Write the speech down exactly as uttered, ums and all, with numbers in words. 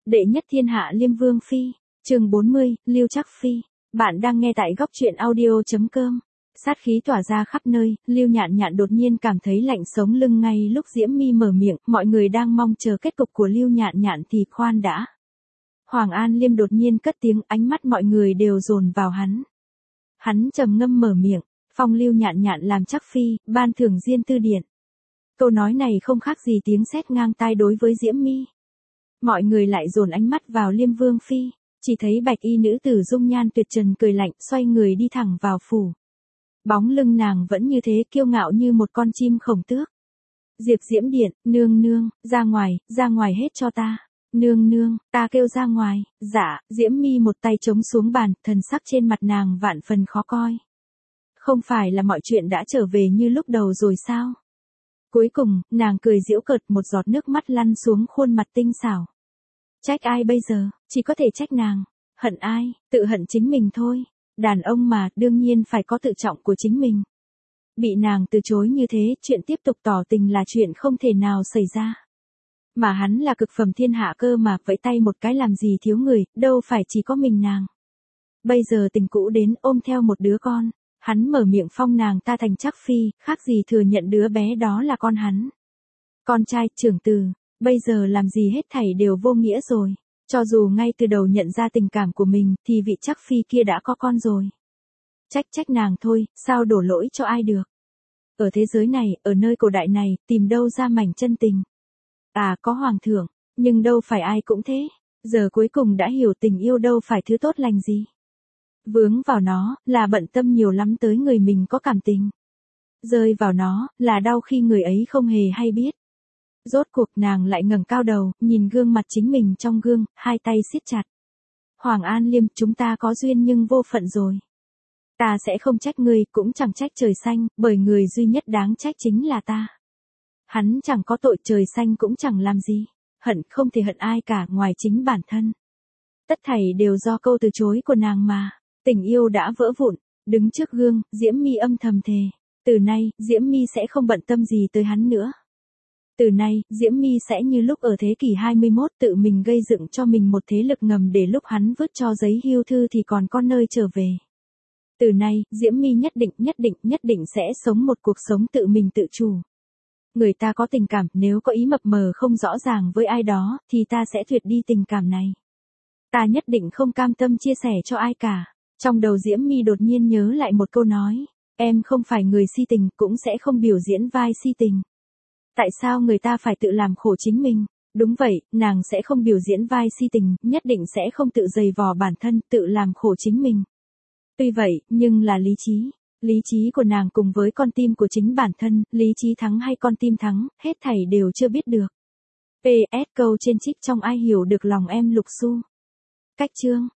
Đệ nhất thiên hạ Liêm Vương Phi, chương bốn mươi, Lưu Trác Phi. Bạn đang nghe tại góc truyện audio.com. Sát khí tỏa ra khắp nơi, Lưu Nhạn Nhạn đột nhiên cảm thấy lạnh sống lưng ngay lúc Diễm My mở miệng, mọi người đang mong chờ kết cục của Lưu Nhạn Nhạn thì khoan đã. Hoàng An Liêm đột nhiên cất tiếng, ánh mắt mọi người đều dồn vào hắn. Hắn trầm ngâm mở miệng, phong Lưu Nhạn Nhạn làm Trác Phi, ban thưởng Diên Tư Điện. Câu nói này không khác gì tiếng sét ngang tai đối với Diễm My. Mọi người lại dồn ánh mắt vào Liêm Vương Phi, chỉ thấy bạch y nữ tử dung nhan tuyệt trần cười lạnh, xoay người đi thẳng vào phủ. Bóng lưng nàng vẫn như thế, kiêu ngạo như một con chim khổng tước. Diệp Diễm Điện, nương nương, ra ngoài, ra ngoài hết cho ta. Nương nương, ta kêu ra ngoài. Dạ, Diễm My một tay chống xuống bàn, thần sắc trên mặt nàng vạn phần khó coi. Không phải là mọi chuyện đã trở về như lúc đầu rồi sao? Cuối cùng, nàng cười giễu cợt, một giọt nước mắt lăn xuống khuôn mặt tinh xảo. Trách ai bây giờ, chỉ có thể trách nàng. Hận ai, tự hận chính mình thôi. Đàn ông mà, đương nhiên phải có tự trọng của chính mình. Bị nàng từ chối như thế, chuyện tiếp tục tỏ tình là chuyện không thể nào xảy ra. Mà hắn là cực phẩm thiên hạ cơ mà, vẫy tay một cái làm gì thiếu người, đâu phải chỉ có mình nàng. Bây giờ tình cũ đến, ôm theo một đứa con. Hắn mở miệng phong nàng ta thành Trác Phi, khác gì thừa nhận đứa bé đó là con hắn. Con trai, trưởng tử, bây giờ làm gì hết thảy đều vô nghĩa rồi. Cho dù ngay từ đầu nhận ra tình cảm của mình, thì vị Trác Phi kia đã có con rồi. Trách trách nàng thôi, sao đổ lỗi cho ai được. Ở thế giới này, ở nơi cổ đại này, tìm đâu ra mảnh chân tình. À, có hoàng thượng, nhưng đâu phải ai cũng thế. Giờ cuối cùng đã hiểu tình yêu đâu phải thứ tốt lành gì. Vướng vào nó, là bận tâm nhiều lắm tới người mình có cảm tình. Rơi vào nó, là đau khi người ấy không hề hay biết. Rốt cuộc nàng lại ngẩng cao đầu, nhìn gương mặt chính mình trong gương, hai tay siết chặt. Hoàng An Liêm, chúng ta có duyên nhưng vô phận rồi. Ta sẽ không trách ngươi, cũng chẳng trách trời xanh, bởi người duy nhất đáng trách chính là ta. Hắn chẳng có tội, trời xanh cũng chẳng làm gì. Hận không thể hận ai cả ngoài chính bản thân. Tất thảy đều do câu từ chối của nàng mà. Tình yêu đã vỡ vụn, đứng trước gương, Diễm My âm thầm thề. Từ nay, Diễm My sẽ không bận tâm gì tới hắn nữa. Từ nay, Diễm My sẽ như lúc ở thế kỷ hai mươi mốt tự mình gây dựng cho mình một thế lực ngầm để lúc hắn vứt cho giấy hưu thư thì còn có nơi trở về. Từ nay, Diễm My nhất định, nhất định, nhất định sẽ sống một cuộc sống tự mình tự chủ. Người ta có tình cảm, nếu có ý mập mờ không rõ ràng với ai đó, thì ta sẽ tuyệt đi tình cảm này. Ta nhất định không cam tâm chia sẻ cho ai cả. Trong đầu Diễm My đột nhiên nhớ lại một câu nói. Em không phải người si tình, cũng sẽ không biểu diễn vai si tình. Tại sao người ta phải tự làm khổ chính mình? Đúng vậy, nàng sẽ không biểu diễn vai si tình, nhất định sẽ không tự dày vò bản thân, tự làm khổ chính mình. Tuy vậy, nhưng là lý trí. Lý trí của nàng cùng với con tim của chính bản thân, lý trí thắng hay con tim thắng, hết thảy đều chưa biết được. pê ét câu trên trích trong ai hiểu được lòng em Lục Xu. Cách chương.